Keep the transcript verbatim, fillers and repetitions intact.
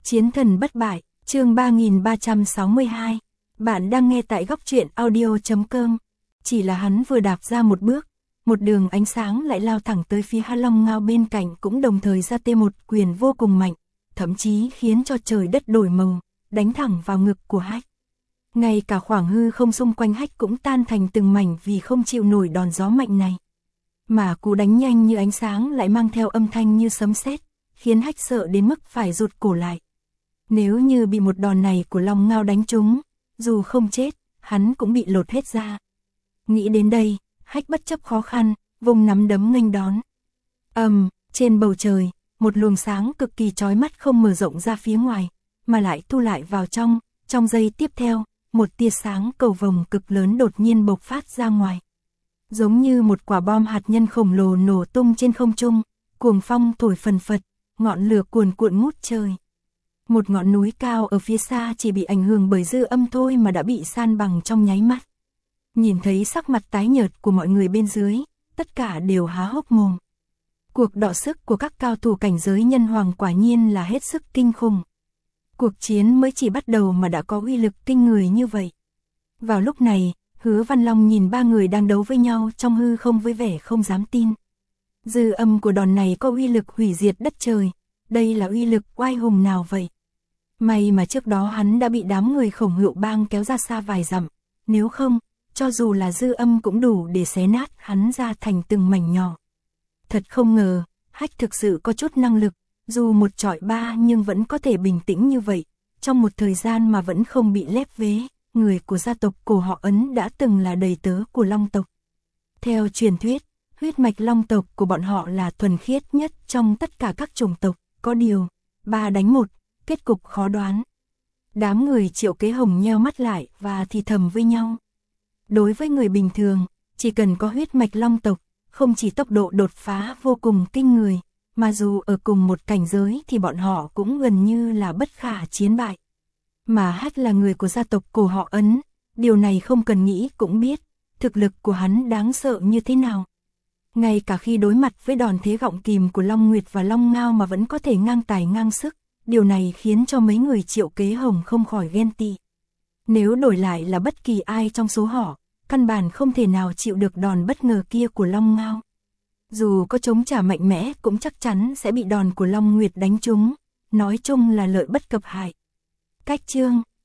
Chiến thần bất bại, chương ba nghìn ba trăm sáu mươi hai. Bạn đang nghe tại góc truyện audio chấm com. Chỉ là hắn vừa đạp ra một bước, một đường ánh sáng lại lao thẳng tới phía Hắc Long Ngao bên cạnh, cũng đồng thời ra tê một quyền vô cùng mạnh, thậm chí khiến cho trời đất đổi màu, đánh thẳng vào ngực của Hách. Ngay cả khoảng hư không xung quanh Hách cũng tan thành từng mảnh vì không chịu nổi đòn gió mạnh này. Mà cú đánh nhanh như ánh sáng lại mang theo âm thanh như sấm sét, khiến Hách sợ đến mức phải rụt cổ lại. Nếu như bị một đòn này của Long Ngao đánh trúng, dù không chết, hắn cũng bị lột hết da. Nghĩ đến đây, Hách bất chấp khó khăn, vùng nắm đấm nghênh đón. Ầm, um, trên bầu trời, một luồng sáng cực kỳ chói mắt không mở rộng ra phía ngoài, mà lại thu lại vào trong, trong giây tiếp theo, một tia sáng cầu vồng cực lớn đột nhiên bộc phát ra ngoài. Giống như một quả bom hạt nhân khổng lồ nổ tung trên không trung, cuồng phong thổi phần phật, ngọn lửa cuồn cuộn ngút trời. Một ngọn núi cao ở phía xa chỉ bị ảnh hưởng bởi dư âm thôi mà đã bị san bằng trong nháy mắt. Nhìn thấy sắc mặt tái nhợt của mọi người bên dưới, tất cả đều há hốc mồm. Cuộc đọ sức của các cao thủ cảnh giới nhân hoàng quả nhiên là hết sức kinh khủng. Cuộc chiến mới chỉ bắt đầu mà đã có uy lực kinh người như vậy. Vào lúc này, Hứa Văn Long nhìn ba người đang đấu với nhau trong hư không với vẻ không dám tin. Dư âm của đòn này có uy lực hủy diệt đất trời, đây là uy lực oai hùng nào vậy? May mà trước đó hắn đã bị đám người Khổng Hữu Bang kéo ra xa vài dặm, nếu không, cho dù là dư âm cũng đủ để xé nát hắn ra thành từng mảnh nhỏ. Thật không ngờ, Hách thực sự có chút năng lực, dù một trọi ba nhưng vẫn có thể bình tĩnh như vậy, trong một thời gian mà vẫn không bị lép vế. Người của gia tộc Cổ họ Ấn đã từng là đầy tớ của Long tộc. Theo truyền thuyết, huyết mạch Long tộc của bọn họ là thuần khiết nhất trong tất cả các chủng tộc, có điều, ba đánh một, kết cục khó đoán. Đám người Triệu Kế Hồng nheo mắt lại và thì thầm với nhau. Đối với người bình thường, chỉ cần có huyết mạch Long tộc, không chỉ tốc độ đột phá vô cùng kinh người, mà dù ở cùng một cảnh giới thì bọn họ cũng gần như là bất khả chiến bại. Mà Hách là người của gia tộc Cổ họ Ấn, điều này không cần nghĩ cũng biết, thực lực của hắn đáng sợ như thế nào. Ngay cả khi đối mặt với đòn thế gọng kìm của Long Nguyệt và Long Ngao mà vẫn có thể ngang tài ngang sức, điều này khiến cho mấy người Triệu Kế Hồng không khỏi ghen tị. Nếu đổi lại là bất kỳ ai trong số họ, căn bản không thể nào chịu được đòn bất ngờ kia của Long Ngao. Dù có chống trả mạnh mẽ cũng chắc chắn sẽ bị đòn của Long Nguyệt đánh trúng, nói chung là lợi bất cập hại. Cách chương